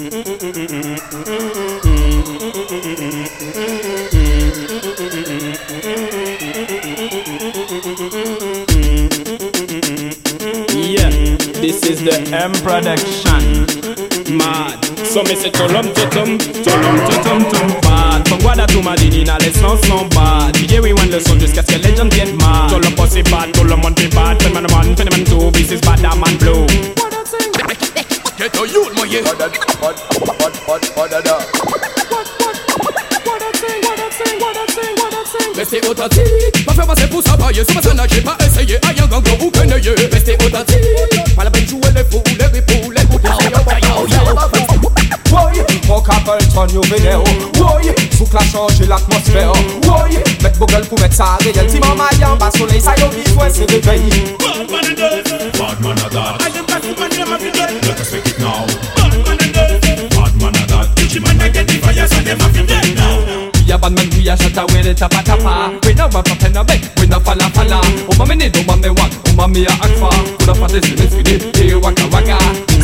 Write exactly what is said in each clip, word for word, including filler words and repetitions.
Yeah, this is the M production. Mad. So me say tolom totom, tolom totom tom bad. From Guada to Madinina, les sons sont bad. D J we want le son jusqu'à ce que les gens viennent mad. Tout le posse est bad, tout le monde est bad. Phénomène one, phénomène two, this is bad, that man blow. Get a youth, my yeah. What that, what, what, what, what that, what, what that sing, what that sing, what that sing, what that sing. Restez authentique, pas faire passer pour ça pailler. Si ma n'a pas essayé, aïe un gango ou connaissez. Restez authentique, pas la peine jouer les fous, les ripoux, les coups. Woy, mon Capleton yo vene oh. Woy, souk la change l'atmosphère oh. Woy, met Google pour mettre ça réel. Si maman y'en bas soleil, ça y'en besoin c'est réveil. Bad man and dirt, bad man and that. I am back to man, them have to get. Let us make it now. Bad man and dirt, bad man and that. Gucci man identify us and them have to get now. We a bad man, we a shut away the tapa tapa. We no want to pen a beg, we no falla falla. Oma me need, oma me want, oma me a akfa. Kuda fate sile sile, hey waka waka.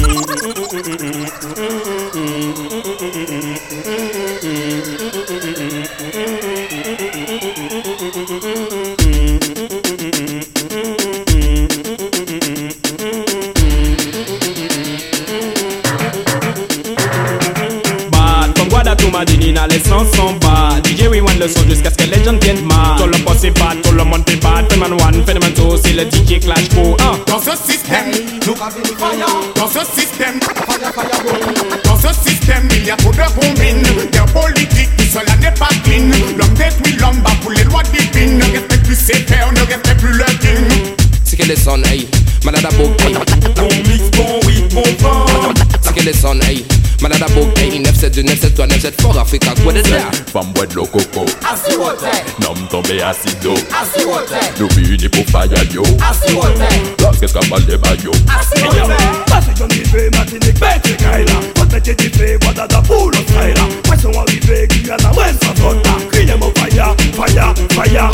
Bad, comme Guada to Madinina, les sons sont bad. D J we want le son jusqu'à ce que les gens viennent mad. Tout le posse est bad, tout le monde est bad. Phénomène one, phénomène two, c'est le D J clash go. Dans ce système, dans ce système, dans ce système, il y a trop de combines. Des politiques qui cela n'est pas clean. L'homme détruit l'homme, bat pour les lois divines. Ne respecte plus ses pères, ne respecte plus le king. C'est que les sons, hey, malade à beau, hey. Bon mix, bon oui, bon vent. C'est que les sons, hey, malade à beau, hey. neuf sept deux, neuf sept trois, neuf sept four, Africa, quoi de ça? Femme boit de l'eau coco. Assis wote. Nom tombé acido. Assis wote. Nous unis pour faire yo. Assis wote. Lorsque qu'à de bayo. Assis wote. Passez John Rivé, Martinique, Bête, Kaila. Votre métier d'y fait, Wadada, pour le Kaila. Moi, sont arrivés, Guyana, ouais, ça vote. Criez mon faya, faya, faya.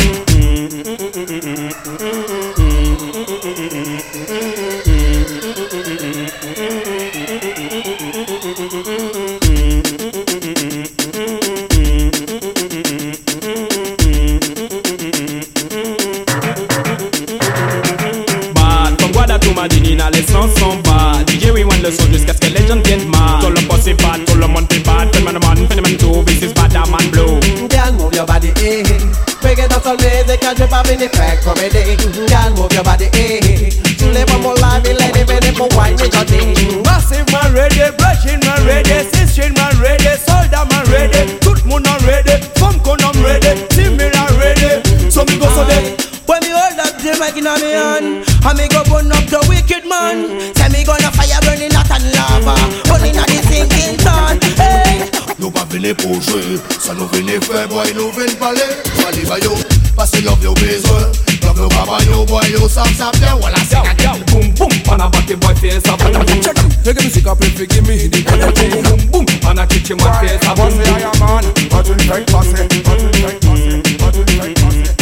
Bad, comme Guada to Madinina, les sons sont bad. D J we want le son jusqu'à ce que les gens viennent mad. Tout le posse est bad, tout le monde est bad. Phénomène one, phénomène two, this is bad, that man blow. Girl, move your body, eh. Break it up some music and drip up in the fact comedy. Girl, move your body, eh. To live a more life, let it be for wine with your thing. Massive man ready, brushing man ready, sister man ready, soldier man ready, tout moun man ready, femme qu'on am ready, similar ready. So me go so dead. When me hold up the mic in my hand, and me go burn up the wicked man. Say me gonna fire burning hot and lava, burning at the sinking sun. Hey. Nous pas venir pour jouer, ça nous venir faire boy, nous venir parler. Wally bayo, parce que love your besoin. Love your baba yo boy, yo sam sam bien. Voilà c'est la gueule. Boom boom, on a battu boy face up. Check music up if you give me the energy. Boom boom, on a kick him my face up. Bossy I am man, what you think bossy, what you think bossy, what you think bossy.